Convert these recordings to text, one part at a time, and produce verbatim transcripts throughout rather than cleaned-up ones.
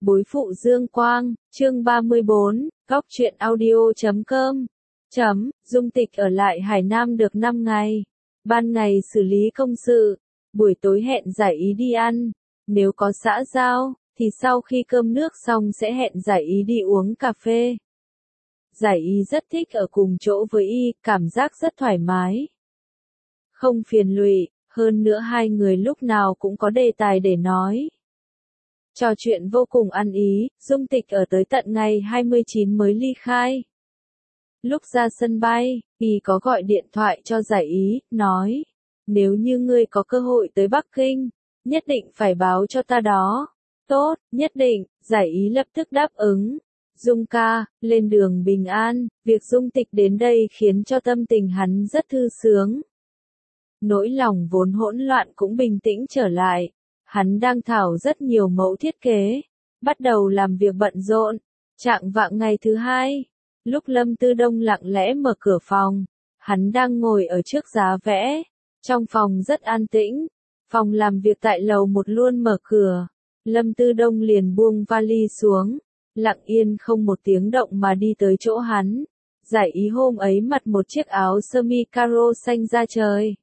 Bối phụ Dương Quang, chương ba mươi bốn, góc truyện audio chấm com. Chấm, Dung Tịch ở lại Hải Nam được năm ngày. Ban ngày xử lý công sự, buổi tối hẹn giải ý đi ăn. Nếu có xã giao, thì sau khi cơm nước xong sẽ hẹn giải ý đi uống cà phê. Giải ý rất thích ở cùng chỗ với y, cảm giác rất thoải mái. Không phiền lụy, hơn nữa hai người lúc nào cũng có đề tài để nói. Trò chuyện vô cùng ăn ý, Dung Tịch ở tới tận ngày hai mươi chín mới ly khai. Lúc ra sân bay, y có gọi điện thoại cho giải ý, nói, nếu như ngươi có cơ hội tới Bắc Kinh, nhất định phải báo cho ta đó. Tốt, nhất định, giải ý lập tức đáp ứng. Dung ca, lên đường bình an, việc Dung Tịch đến đây khiến cho tâm tình hắn rất thư sướng. Nỗi lòng vốn hỗn loạn cũng bình tĩnh trở lại. Hắn đang thảo rất nhiều mẫu thiết kế, bắt đầu làm việc bận rộn. Trạng vạng ngày thứ hai, lúc Lâm Tư Đông lặng lẽ mở cửa phòng, hắn đang ngồi ở trước giá vẽ. Trong phòng rất an tĩnh, phòng làm việc tại lầu một luôn mở cửa. Lâm Tư Đông liền buông vali xuống, lặng yên không một tiếng động mà đi tới chỗ hắn. Giải ý hôm ấy mặc một chiếc áo sơ mi caro xanh da trời.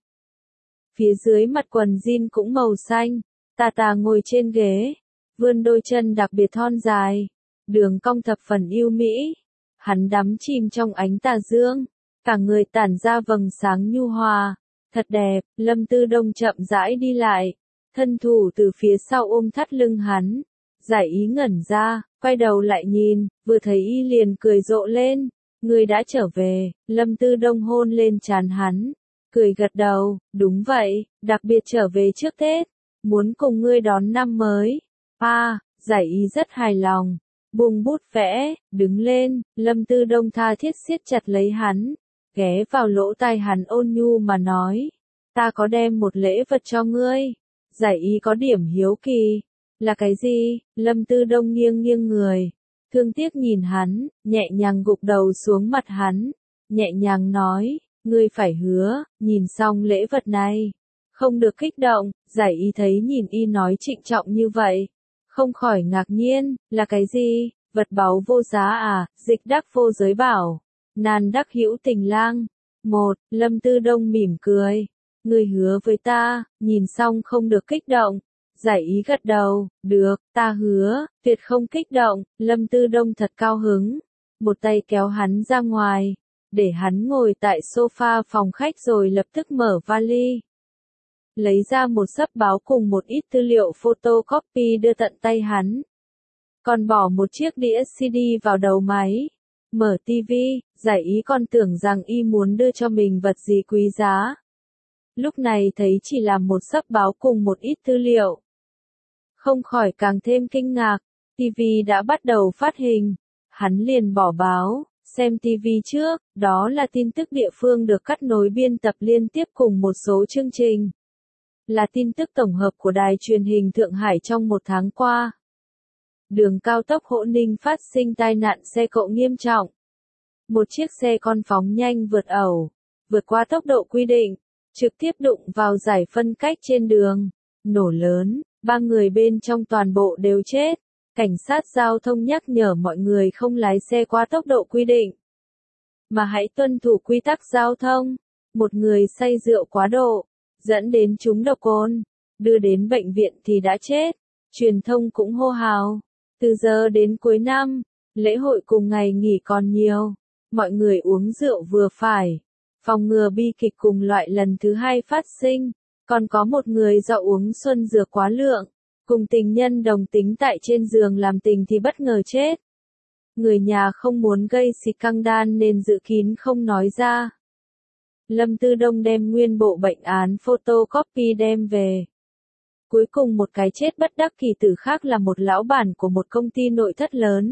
Phía dưới mặc quần jean cũng màu xanh. Tà tà ngồi trên ghế, vươn đôi chân đặc biệt thon dài, đường cong thập phần yêu mỹ. Hắn đắm chìm trong ánh tà dương, cả người tản ra vầng sáng nhu hòa, thật đẹp. Lâm Tư Đông chậm rãi đi lại, thân thủ từ phía sau ôm thắt lưng hắn. Giải ý ngẩn ra, quay đầu lại nhìn, vừa thấy y liền cười rộ lên. Ngươi đã trở về. Lâm Tư Đông hôn lên trán hắn, cười gật đầu, đúng vậy, đặc biệt trở về trước Tết. Muốn cùng ngươi đón năm mới. À, giải ý rất hài lòng. Buông bút vẽ, đứng lên, Lâm Tư Đông tha thiết siết chặt lấy hắn, ghé vào lỗ tai hắn ôn nhu mà nói. Ta có đem một lễ vật cho ngươi. Giải ý có điểm hiếu kỳ. Là cái gì? Lâm Tư Đông nghiêng nghiêng người, thương tiếc nhìn hắn, nhẹ nhàng gục đầu xuống mặt hắn, nhẹ nhàng nói, ngươi phải hứa, nhìn xong lễ vật này. Không được kích động. Giải ý thấy nhìn y nói trịnh trọng như vậy, không khỏi ngạc nhiên. Là cái gì? Vật báu vô giá à? Dịch đắc vô giới bảo, nan đắc hữu tình lang. Một, Lâm Tư Đông mỉm cười. Ngươi hứa với ta, nhìn xong không được kích động. Giải ý gật đầu, được, ta hứa, tuyệt không kích động. Lâm Tư Đông thật cao hứng, một tay kéo hắn ra ngoài, để hắn ngồi tại sofa phòng khách rồi lập tức mở vali. Lấy ra một xấp báo cùng một ít tư liệu photocopy đưa tận tay hắn. Còn bỏ một chiếc đĩa xê đê vào đầu máy. Mở tivi, giải ý còn tưởng rằng y muốn đưa cho mình vật gì quý giá. Lúc này thấy chỉ là một xấp báo cùng một ít tư liệu. Không khỏi càng thêm kinh ngạc, tivi đã bắt đầu phát hình. Hắn liền bỏ báo, xem tivi trước, đó là tin tức địa phương được cắt nối biên tập liên tiếp cùng một số chương trình. Là tin tức tổng hợp của đài truyền hình Thượng Hải trong một tháng qua. Đường cao tốc Hỗ Ninh phát sinh tai nạn xe cộ nghiêm trọng. Một chiếc xe con phóng nhanh vượt ẩu, vượt qua tốc độ quy định, trực tiếp đụng vào giải phân cách trên đường. Nổ lớn, ba người bên trong toàn bộ đều chết. Cảnh sát giao thông nhắc nhở mọi người không lái xe qua tốc độ quy định, mà hãy tuân thủ quy tắc giao thông. Một người say rượu quá độ, dẫn đến trúng độc cồn, đưa đến bệnh viện thì đã chết. Truyền thông cũng hô hào, từ giờ đến cuối năm, lễ hội cùng ngày nghỉ còn nhiều, mọi người uống rượu vừa phải, phòng ngừa bi kịch cùng loại lần thứ hai phát sinh. Còn có một người do uống xuân dược quá lượng, cùng tình nhân đồng tính tại trên giường làm tình thì bất ngờ chết. Người nhà không muốn gây scandal nên giữ kín không nói ra. Lâm Tư Đông đem nguyên bộ bệnh án photocopy đem về. Cuối cùng một cái chết bất đắc kỳ tử khác là một lão bản của một công ty nội thất lớn.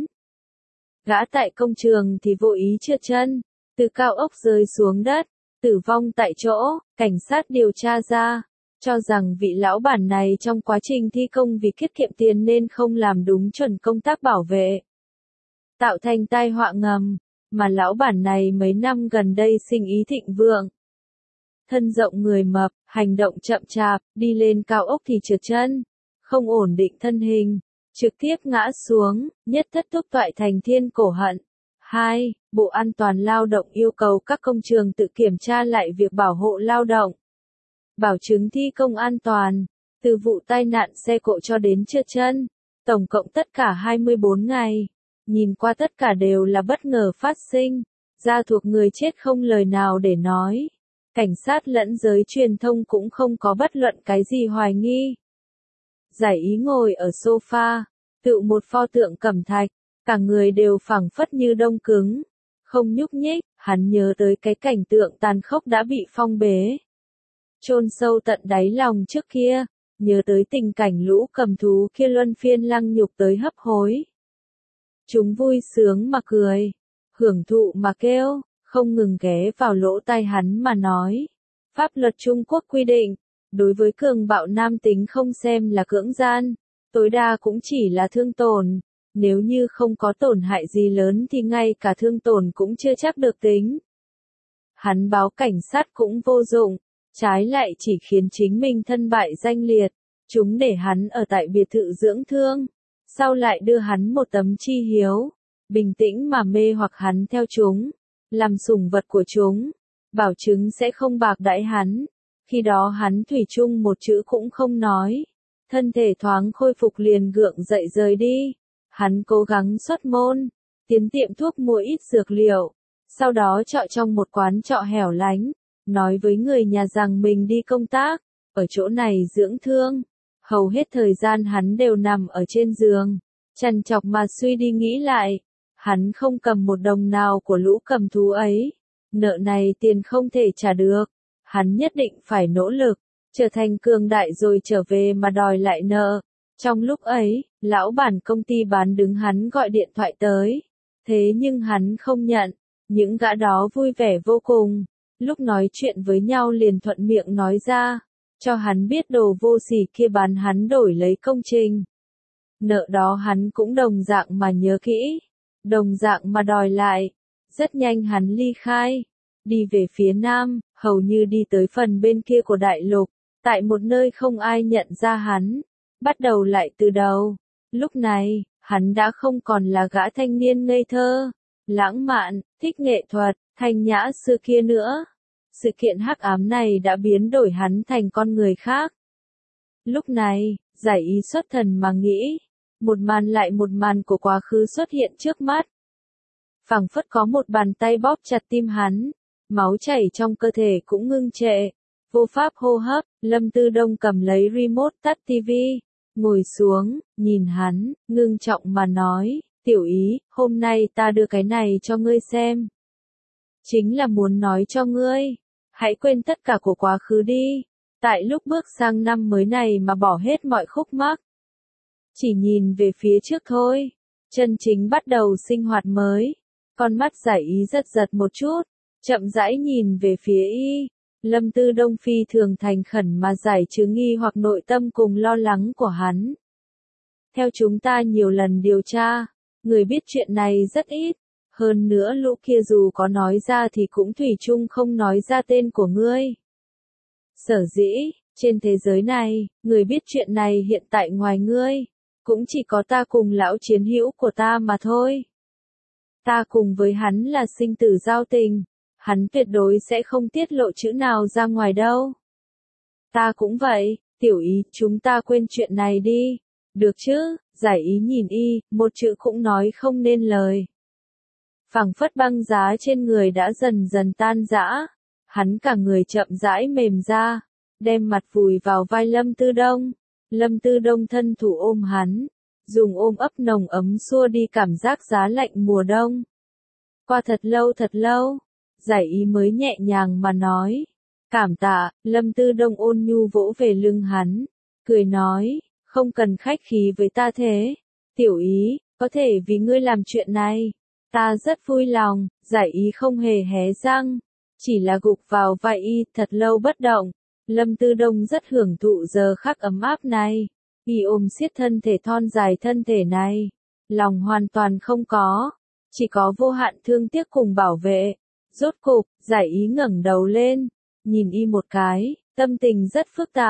Gã tại công trường thì vô ý trượt chân, từ cao ốc rơi xuống đất, tử vong tại chỗ. Cảnh sát điều tra ra, cho rằng vị lão bản này trong quá trình thi công vì tiết kiệm tiền nên không làm đúng chuẩn công tác bảo vệ, tạo thành tai họa ngầm. Mà lão bản này mấy năm gần đây sinh ý thịnh vượng. Thân rộng người mập, hành động chậm chạp, đi lên cao ốc thì trượt chân, không ổn định thân hình, trực tiếp ngã xuống, nhất thất thúc toại thành thiên cổ hận. hai. Bộ An toàn lao động yêu cầu các công trường tự kiểm tra lại việc bảo hộ lao động, bảo chứng thi công an toàn, từ vụ tai nạn xe cộ cho đến trượt chân, tổng cộng tất cả hai mươi bốn ngày. Nhìn qua tất cả đều là bất ngờ phát sinh, gia thuộc người chết không lời nào để nói. Cảnh sát lẫn giới truyền thông cũng không có bất luận cái gì hoài nghi. Giải Ý ngồi ở sofa, tựa một pho tượng cẩm thạch, cả người đều phẳng phất như đông cứng, không nhúc nhích. Hắn nhớ tới cái cảnh tượng tàn khốc đã bị phong bế, chôn sâu tận đáy lòng trước kia, nhớ tới tình cảnh lũ cầm thú kia luân phiên lăng nhục tới hấp hối. Chúng vui sướng mà cười, hưởng thụ mà kêu, không ngừng ghé vào lỗ tai hắn mà nói. Pháp luật Trung Quốc quy định, đối với cường bạo nam tính không xem là cưỡng gian, tối đa cũng chỉ là thương tổn. Nếu như không có tổn hại gì lớn thì ngay cả thương tổn cũng chưa chắc được tính. Hắn báo cảnh sát cũng vô dụng, trái lại chỉ khiến chính mình thân bại danh liệt. Chúng để hắn ở tại biệt thự dưỡng thương, sau lại đưa hắn một tấm chi hiếu, bình tĩnh mà mê hoặc hắn theo chúng, làm sủng vật của chúng, bảo chứng sẽ không bạc đãi hắn. Khi đó hắn thủy chung một chữ cũng không nói, thân thể thoáng khôi phục liền gượng dậy rời đi. Hắn cố gắng xuất môn, tiến tiệm thuốc mua ít dược liệu, sau đó trọ trong một quán trọ hẻo lánh, nói với người nhà rằng mình đi công tác, ở chỗ này dưỡng thương. Hầu hết thời gian hắn đều nằm ở trên giường, trằn trọc mà suy đi nghĩ lại. Hắn không cầm một đồng nào của lũ cầm thú ấy, nợ này tiền không thể trả được. Hắn nhất định phải nỗ lực, trở thành cường đại rồi trở về mà đòi lại nợ. Trong lúc ấy, lão bản công ty bán đứng hắn gọi điện thoại tới, thế nhưng hắn không nhận. Những gã đó vui vẻ vô cùng, lúc nói chuyện với nhau liền thuận miệng nói ra, cho hắn biết đồ vô sỉ kia bán hắn đổi lấy công trình. Nợ đó hắn cũng đồng dạng mà nhớ kỹ, đồng dạng mà đòi lại. Rất nhanh hắn ly khai, đi về phía nam, hầu như đi tới phần bên kia của đại lục, tại một nơi không ai nhận ra hắn, bắt đầu lại từ đầu. Lúc này, hắn đã không còn là gã thanh niên ngây thơ, lãng mạn, thích nghệ thuật, thanh nhã xưa kia nữa. Sự kiện hắc ám này đã biến đổi hắn thành con người khác. Lúc này, Giải Ý xuất thần mà nghĩ, một màn lại một màn của quá khứ xuất hiện trước mắt. Phảng phất có một bàn tay bóp chặt tim hắn, máu chảy trong cơ thể cũng ngưng trệ, vô pháp hô hấp. Lâm Tư Đông cầm lấy remote tắt tivi, ngồi xuống, nhìn hắn, ngưng trọng mà nói, Tiểu Ý, hôm nay ta đưa cái này cho ngươi xem. Chính là muốn nói cho ngươi, hãy quên tất cả của quá khứ đi, tại lúc bước sang năm mới này mà bỏ hết mọi khúc mắc. Chỉ nhìn về phía trước thôi, chân chính bắt đầu sinh hoạt mới. Con mắt Giải Ý giật giật một chút, chậm rãi nhìn về phía y. Lâm Tư Đông phi thường thành khẩn mà giải trừ nghi hoặc nội tâm cùng lo lắng của hắn. Theo chúng ta nhiều lần điều tra, người biết chuyện này rất ít. Hơn nữa lũ kia dù có nói ra thì cũng thủy chung không nói ra tên của ngươi. Sở dĩ, trên thế giới này, người biết chuyện này hiện tại ngoài ngươi, cũng chỉ có ta cùng lão chiến hữu của ta mà thôi. Ta cùng với hắn là sinh tử giao tình, hắn tuyệt đối sẽ không tiết lộ chữ nào ra ngoài đâu. Ta cũng vậy, Tiểu Ý, chúng ta quên chuyện này đi, được chứ? Giải Ý nhìn y, một chữ cũng nói không nên lời. Phảng phất băng giá trên người đã dần dần tan rã, hắn cả người chậm rãi mềm ra, đem mặt vùi vào vai Lâm Tư Đông. Lâm Tư Đông thân thủ ôm hắn, dùng ôm ấp nồng ấm xua đi cảm giác giá lạnh mùa đông. Qua thật lâu thật lâu, Giải Ý mới nhẹ nhàng mà nói, cảm tạ. Lâm Tư Đông ôn nhu vỗ về lưng hắn, cười nói, không cần khách khí với ta thế. Tiểu Ý, có thể vì ngươi làm chuyện này, ta rất vui lòng. Giải Ý không hề hé răng, chỉ là gục vào vai y thật lâu bất động. Lâm Tư Đông rất hưởng thụ giờ khắc ấm áp này, y ôm siết thân thể thon dài thân thể này, lòng hoàn toàn không có, chỉ có vô hạn thương tiếc cùng bảo vệ. Rốt cục, Giải Ý ngẩng đầu lên, nhìn y một cái, tâm tình rất phức tạp,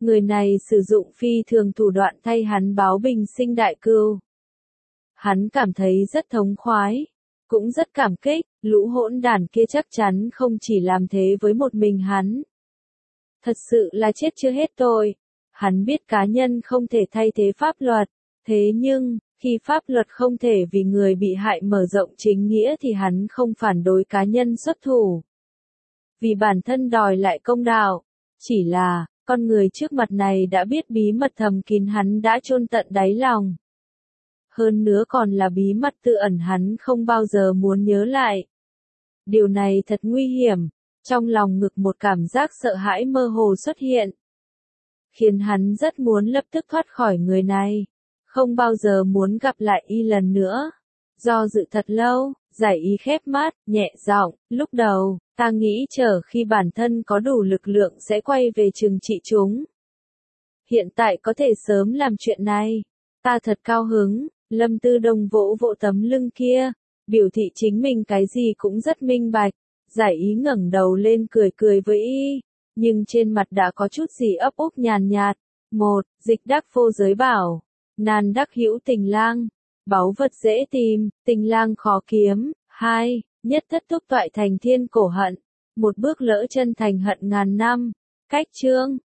Người này sử dụng phi thường thủ đoạn thay hắn báo bình sinh đại cừu. Hắn cảm thấy rất thống khoái, cũng rất cảm kích, lũ hỗn đản kia chắc chắn không chỉ làm thế với một mình hắn. Thật sự là chết chưa hết tội. Hắn biết cá nhân không thể thay thế pháp luật, thế nhưng, khi pháp luật không thể vì người bị hại mở rộng chính nghĩa thì hắn không phản đối cá nhân xuất thủ. Vì bản thân đòi lại công đạo, chỉ là, con người trước mặt này đã biết bí mật thầm kín hắn đã chôn tận đáy lòng. Hơn nữa còn là bí mật tự ẩn hắn không bao giờ muốn nhớ lại. Điều này thật nguy hiểm, trong lòng ngực một cảm giác sợ hãi mơ hồ xuất hiện. Khiến hắn rất muốn lập tức thoát khỏi người này, không bao giờ muốn gặp lại y lần nữa. Do dự thật lâu, giải ý khép mắt, nhẹ giọng, lúc đầu, ta nghĩ chờ khi bản thân có đủ lực lượng sẽ quay về trừng trị chúng. Hiện tại có thể sớm làm chuyện này. Ta thật cao hứng, Lâm Tư Đông vỗ vỗ tấm lưng kia, biểu thị chính mình cái gì cũng rất minh bạch. Giải ý ngẩng đầu lên cười cười với y, nhưng trên mặt đã có chút gì ấp úp nhàn nhạt. Một, dịch đắc phô giới bảo, nan đắc hữu tình lang, báu vật dễ tìm, tình lang khó kiếm. Hai, nhất thất túc toại thành thiên cổ hận, một bước lỡ chân thành hận ngàn năm. Cách chương